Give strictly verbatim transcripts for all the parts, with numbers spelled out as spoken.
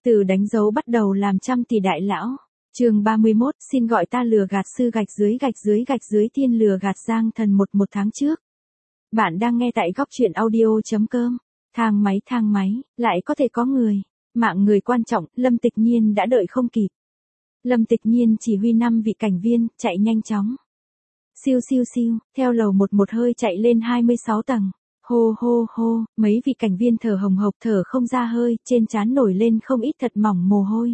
Từ đánh dấu bắt đầu làm trăm tỷ đại lão. Chương ba mươi mốt, xin gọi ta lừa gạt sư gạch dưới gạch dưới gạch dưới thiên lừa gạt Giang Thần một một tháng trước. Bạn đang nghe tại góc truyện audio.com. Thang máy thang máy, lại có thể có người. Mạng người quan trọng, Lâm Tịch Nhiên đã đợi không kịp. Lâm Tịch Nhiên chỉ huy năm vị cảnh viên, chạy nhanh chóng. Siêu siêu siêu, theo lầu một một hơi chạy lên hai mươi sáu tầng. Hô hô hô, mấy vị cảnh viên thở hồng hộc thở không ra hơi, trên trán nổi lên không ít thật mỏng mồ hôi.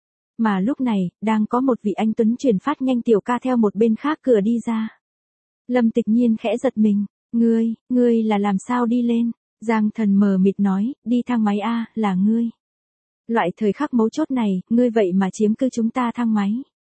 Mà lúc này, đang có một vị anh tuấn truyền phát nhanh tiểu ca theo một bên khác cửa đi ra. Lâm Tịch Nhiên khẽ giật mình, ngươi, ngươi là làm sao đi lên? Giang Thần mờ mịt nói, đi thang máy a, là ngươi. Loại thời khắc mấu chốt này, ngươi vậy mà chiếm cứ chúng ta thang máy.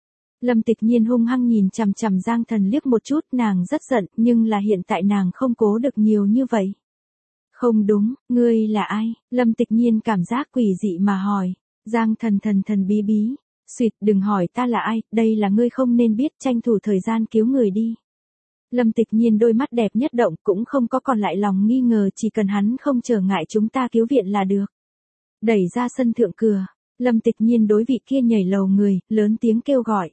Lâm Tịch Nhiên hung hăng nhìn chằm chằm Giang Thần liếc một chút, nàng rất giận, nhưng là hiện tại nàng không cố được nhiều như vậy. Không đúng, ngươi là ai? Lâm Tịch Nhiên cảm giác quỷ dị mà hỏi. Giang Thần thần thần bí bí, xuyệt đừng hỏi ta là ai, đây là ngươi không nên biết, tranh thủ thời gian cứu người đi. Lâm Tịch Nhiên đôi mắt đẹp nhất động, cũng không có còn lại lòng nghi ngờ, chỉ cần hắn không trở ngại chúng ta cứu viện là được. Đẩy ra sân thượng cửa, Lâm Tịch Nhiên đối vị kia nhảy lầu người, lớn tiếng kêu gọi.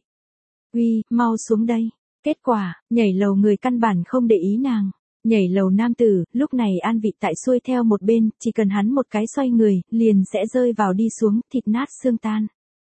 Uy, mau xuống đây. Kết quả, nhảy lầu người căn bản không để ý nàng. Nhảy lầu nam tử, lúc này an vị tại xuôi theo một bên, chỉ cần hắn một cái xoay người, liền sẽ rơi vào đi xuống, thịt nát xương tan.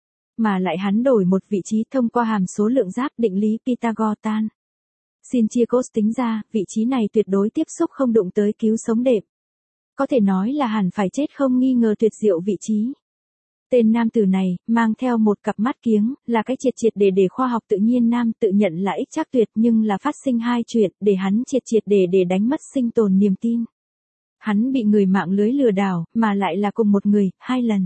Mà lại hắn đổi một vị trí thông qua hàm số lượng giáp định lý Pythagore tan. Xin chia cos tính ra, vị trí này tuyệt đối tiếp xúc không đụng tới cứu sống đệm. Có thể nói là hẳn phải chết không nghi ngờ tuyệt diệu vị trí. Tên nam tử này, mang theo một cặp mắt kiếng, là cái triệt triệt để để khoa học tự nhiên nam tự nhận là ích chắc tuyệt nhưng là phát sinh hai chuyện để hắn triệt triệt để để đánh mất sinh tồn niềm tin. Hắn bị người mạng lưới lừa đảo, mà lại là cùng một người, hai lần.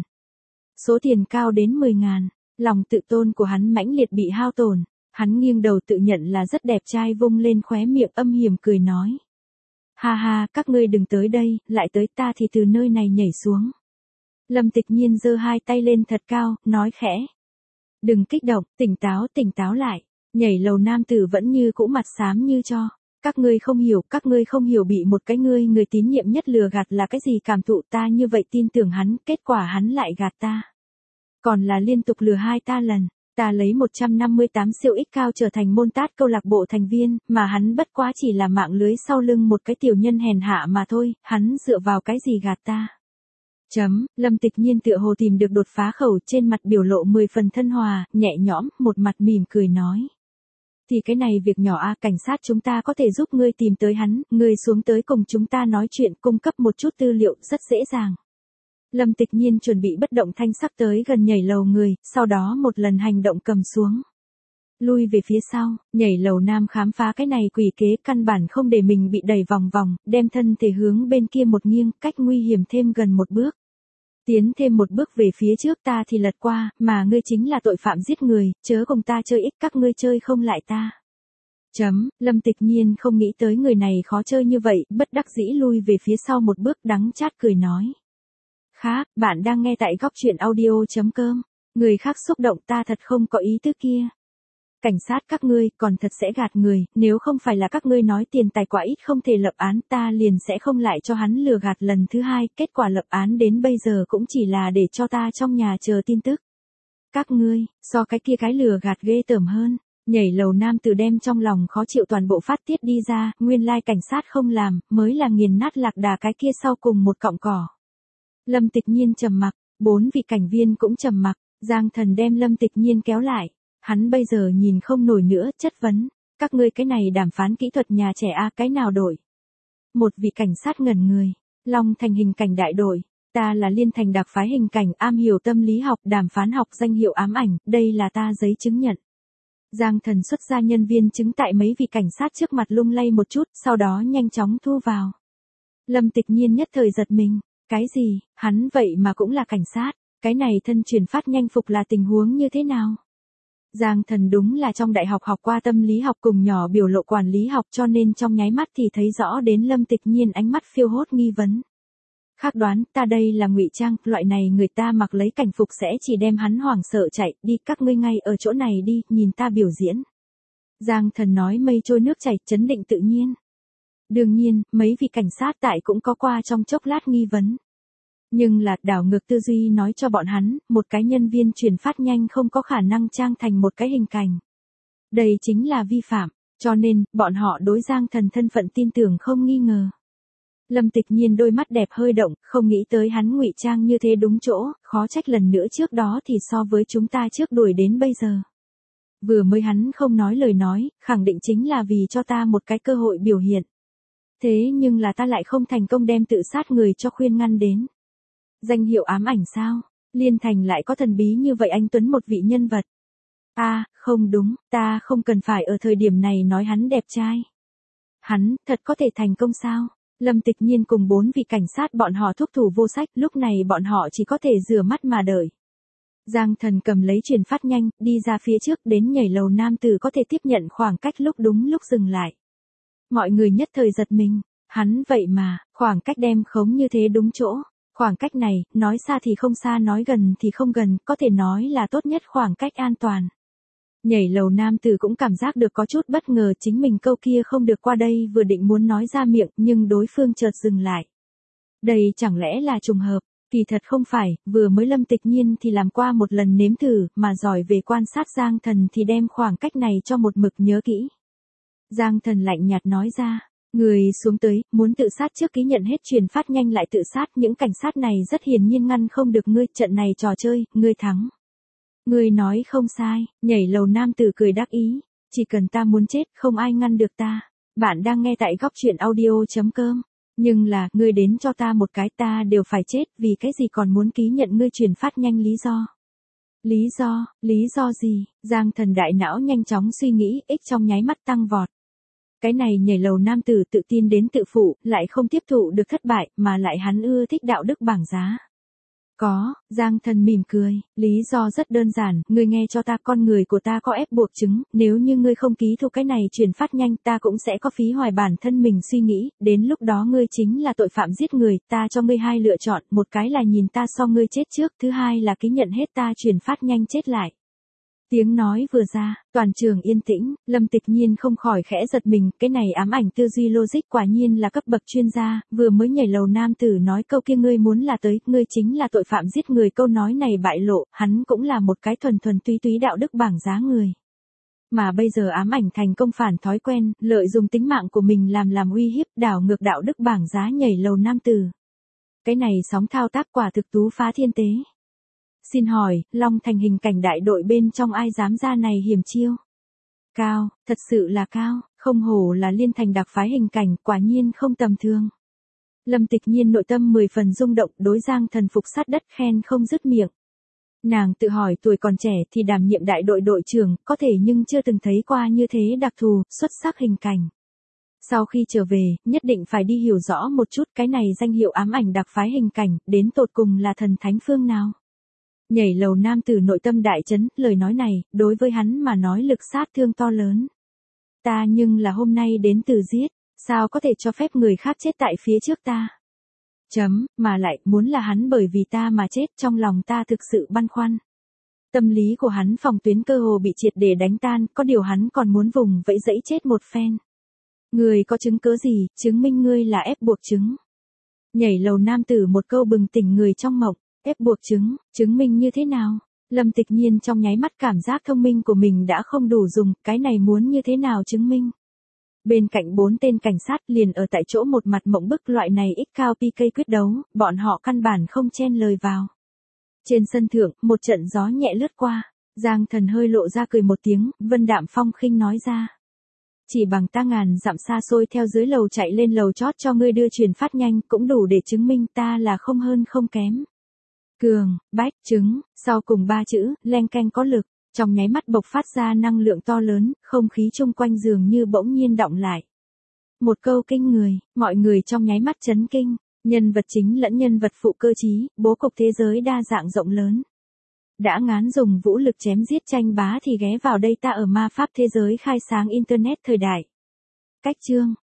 Số tiền cao đến mười ngàn, lòng tự tôn của hắn mãnh liệt bị hao tổn, hắn nghiêng đầu tự nhận là rất đẹp trai vung lên khóe miệng âm hiểm cười nói. Ha ha, các ngươi đừng tới đây, lại tới ta thì từ nơi này nhảy xuống. Lâm Tịch Nhiên giơ hai tay lên thật cao, nói khẽ. Đừng kích động, tỉnh táo tỉnh táo lại. Nhảy lầu nam tử vẫn như cũ mặt xám như cho. Các ngươi không hiểu, các ngươi không hiểu bị một cái ngươi người tín nhiệm nhất lừa gạt là cái gì cảm thụ ta như vậy tin tưởng hắn, kết quả hắn lại gạt ta. Còn là liên tục lừa hai ta lần. Ta lấy một trăm năm mươi tám siêu ích cao trở thành môn tát câu lạc bộ thành viên, mà hắn bất quá chỉ là mạng lưới sau lưng một cái tiểu nhân hèn hạ mà thôi, hắn dựa vào cái gì gạt ta. Chấm, Lâm Tịch Nhiên tựa hồ tìm được đột phá khẩu trên mặt biểu lộ mười phần thân hòa, nhẹ nhõm, một mặt mỉm cười nói. Thì cái này việc nhỏ a, cảnh sát chúng ta có thể giúp ngươi tìm tới hắn, ngươi xuống tới cùng chúng ta nói chuyện cung cấp một chút tư liệu rất dễ dàng. Lâm Tịch Nhiên chuẩn bị bất động thanh sắc tới gần nhảy lầu người, sau đó một lần hành động cầm xuống. Lui về phía sau, nhảy lầu nam khám phá cái này quỷ kế căn bản không để mình bị đẩy vòng vòng, đem thân thể hướng bên kia một nghiêng, cách nguy hiểm thêm gần một bước. Tiến thêm một bước về phía trước ta thì lật qua, mà ngươi chính là tội phạm giết người, chớ cùng ta chơi ích các ngươi chơi không lại ta. Chấm, Lâm Tịch Nhiên không nghĩ tới người này khó chơi như vậy, bất đắc dĩ lui về phía sau một bước đắng chát cười nói. Khác, bạn đang nghe tại góc truyện audio.com, người khác xúc động ta thật không có ý tứ kia. Cảnh sát các ngươi còn thật sẽ gạt người, nếu không phải là các ngươi nói tiền tài quả ít không thể lập án ta liền sẽ không lại cho hắn lừa gạt lần thứ hai, kết quả lập án đến bây giờ cũng chỉ là để cho ta trong nhà chờ tin tức. Các ngươi, so cái kia cái lừa gạt ghê tởm hơn, nhảy lầu nam tử đem trong lòng khó chịu toàn bộ phát tiết đi ra, nguyên lai cảnh sát không làm, mới là nghiền nát lạc đà cái kia sau cùng một cọng cỏ. Lâm Tịch Nhiên trầm mặc, bốn vị cảnh viên cũng trầm mặc, Giang Thần đem Lâm Tịch Nhiên kéo lại. Hắn bây giờ nhìn không nổi nữa, chất vấn. Các ngươi cái này đàm phán kỹ thuật nhà trẻ a cái nào đổi? Một vị cảnh sát ngẩn người. Long Thành hình cảnh đại đội. Ta là Liên Thành đặc phái hình cảnh, am hiểu tâm lý học, đàm phán học, danh hiệu ám ảnh, đây là ta giấy chứng nhận. Giang Thần xuất ra nhân viên chứng tại mấy vị cảnh sát trước mặt lung lay một chút, sau đó nhanh chóng thu vào. Lâm Tịch Nhiên nhất thời giật mình. Cái gì, hắn vậy mà cũng là cảnh sát, cái này thân truyền phát nhanh phục là tình huống như thế nào? Giang Thần đúng là trong đại học học qua tâm lý học cùng nhỏ biểu lộ quản lý học cho nên trong nháy mắt thì thấy rõ đến Lâm Tịch Nhiên ánh mắt phiêu hốt nghi vấn. Khác đoán, ta đây là ngụy trang, loại này người ta mặc lấy cảnh phục sẽ chỉ đem hắn hoảng sợ chạy, đi các ngươi ngay ở chỗ này đi, nhìn ta biểu diễn. Giang Thần nói mây trôi nước chảy, chấn định tự nhiên. Đương nhiên, mấy vị cảnh sát tại cũng có qua trong chốc lát nghi vấn. Nhưng là đảo ngược tư duy nói cho bọn hắn, một cái nhân viên truyền phát nhanh không có khả năng trang thành một cái hình cảnh. Đây chính là vi phạm, cho nên, bọn họ đối Giang Thần thân phận tin tưởng không nghi ngờ. Lâm Tịch Nhiên đôi mắt đẹp hơi động, không nghĩ tới hắn ngụy trang như thế đúng chỗ, khó trách lần nữa trước đó thì so với chúng ta trước đuổi đến bây giờ. Vừa mới hắn không nói lời nói, khẳng định chính là vì cho ta một cái cơ hội biểu hiện. Thế nhưng là ta lại không thành công đem tự sát người cho khuyên ngăn đến. Danh hiệu ám ảnh sao? Liên Thành lại có thần bí như vậy anh Tuấn một vị nhân vật. À, không đúng, ta không cần phải ở thời điểm này nói hắn đẹp trai. Hắn, thật có thể thành công sao? Lâm Tịch Nhiên cùng bốn vị cảnh sát bọn họ thúc thủ vô sách, lúc này bọn họ chỉ có thể rửa mắt mà đợi. Giang Thần cầm lấy truyền phát nhanh, đi ra phía trước đến nhảy lầu nam tử có thể tiếp nhận khoảng cách lúc đúng lúc dừng lại. Mọi người nhất thời giật mình, hắn vậy mà, khoảng cách đem khống như thế đúng chỗ. Khoảng cách này, nói xa thì không xa nói gần thì không gần, có thể nói là tốt nhất khoảng cách an toàn. Nhảy lầu nam tử cũng cảm giác được có chút bất ngờ chính mình câu kia không được qua đây vừa định muốn nói ra miệng nhưng đối phương chợt dừng lại. Đây chẳng lẽ là trùng hợp, kỳ thật không phải, vừa mới Lâm Tịch Nhiên thì làm qua một lần nếm thử mà giỏi về quan sát Giang Thần thì đem khoảng cách này cho một mực nhớ kỹ. Giang Thần lạnh nhạt nói ra. Người xuống tới, muốn tự sát trước ký nhận hết truyền phát nhanh lại tự sát, những cảnh sát này rất hiển nhiên ngăn không được ngươi, trận này trò chơi, ngươi thắng. Ngươi nói không sai, nhảy lầu nam tử cười đắc ý, chỉ cần ta muốn chết, không ai ngăn được ta. Bạn đang nghe tại góc truyện audio chấm com. Nhưng là, ngươi đến cho ta một cái ta đều phải chết, vì cái gì còn muốn ký nhận ngươi truyền phát nhanh lý do. Lý do, lý do gì? Giang Thần đại não nhanh chóng suy nghĩ, ích trong nháy mắt tăng vọt. Cái này nhảy lầu nam tử tự tin đến tự phụ, lại không tiếp thụ được thất bại, mà lại hắn ưa thích đạo đức bảng giá. Có, Giang Thần mỉm cười, lý do rất đơn giản, ngươi nghe cho ta, con người của ta có ép buộc chứng, nếu như ngươi không ký thu cái này truyền phát nhanh ta cũng sẽ có phí hoài bản thân mình suy nghĩ, đến lúc đó ngươi chính là tội phạm giết người, ta cho ngươi hai lựa chọn, một cái là nhìn ta so ngươi chết trước, thứ hai là ký nhận hết ta truyền phát nhanh chết lại. Tiếng nói vừa ra, toàn trường yên tĩnh, Lâm Tịch Nhiên không khỏi khẽ giật mình, cái này ám ảnh tư duy logic quả nhiên là cấp bậc chuyên gia, vừa mới nhảy lầu nam tử nói câu kia ngươi muốn là tới, ngươi chính là tội phạm giết người, câu nói này bại lộ, hắn cũng là một cái thuần thuần túy túy đạo đức bảng giá người. Mà bây giờ ám ảnh thành công phản thói quen, lợi dụng tính mạng của mình làm làm uy hiếp, đảo ngược đạo đức bảng giá nhảy lầu nam tử. Cái này sóng thao tác quả thực tú phá thiên tế. Xin hỏi, Long Thành hình cảnh đại đội bên trong ai dám ra này hiểm chiêu? Cao, thật sự là cao, không hổ là Liên Thành đặc phái hình cảnh, quả nhiên không tầm thường. Lâm Tịch Nhiên nội tâm mười phần rung động, đối Giang Thần phục sát đất khen không dứt miệng. Nàng tự hỏi tuổi còn trẻ thì đảm nhiệm đại đội đội trưởng, có thể nhưng chưa từng thấy qua như thế đặc thù, xuất sắc hình cảnh. Sau khi trở về, nhất định phải đi hiểu rõ một chút cái này danh hiệu ám ảnh đặc phái hình cảnh, đến tột cùng là thần thánh phương nào. Nhảy lầu nam tử nội tâm đại chấn, lời nói này, đối với hắn mà nói lực sát thương to lớn. Ta nhưng là hôm nay đến từ giết, sao có thể cho phép người khác chết tại phía trước ta? Chấm, mà lại, muốn là hắn bởi vì ta mà chết, trong lòng ta thực sự băn khoăn. Tâm lý của hắn phòng tuyến cơ hồ bị triệt để đánh tan, có điều hắn còn muốn vùng vẫy dẫy chết một phen. Người có chứng cớ gì, chứng minh ngươi là ép buộc chứng. Nhảy lầu nam tử một câu bừng tỉnh người trong mộng. Ép buộc chứng, chứng minh như thế nào? Lâm Tịch Nhiên trong nháy mắt cảm giác thông minh của mình đã không đủ dùng, cái này muốn như thế nào chứng minh? Bên cạnh bốn tên cảnh sát liền ở tại chỗ một mặt mộng bức, loại này ít cao pê ca quyết đấu, bọn họ căn bản không chen lời vào. Trên sân thượng, một trận gió nhẹ lướt qua, Giang Thần hơi lộ ra cười một tiếng, vân đạm phong khinh nói ra. Chỉ bằng ta ngàn dặm xa xôi theo dưới lầu chạy lên lầu chót cho ngươi đưa truyền phát nhanh cũng đủ để chứng minh ta là không hơn không kém. Cường, bách, chứng, sau cùng ba chữ, len keng có lực, trong nháy mắt bộc phát ra năng lượng to lớn, không khí chung quanh dường như bỗng nhiên động lại. Một câu kinh người, mọi người trong nháy mắt chấn kinh, nhân vật chính lẫn nhân vật phụ cơ trí, bố cục thế giới đa dạng rộng lớn. Đã ngán dùng vũ lực chém giết tranh bá thì ghé vào đây ta ở ma pháp thế giới khai sáng internet thời đại. Cách chương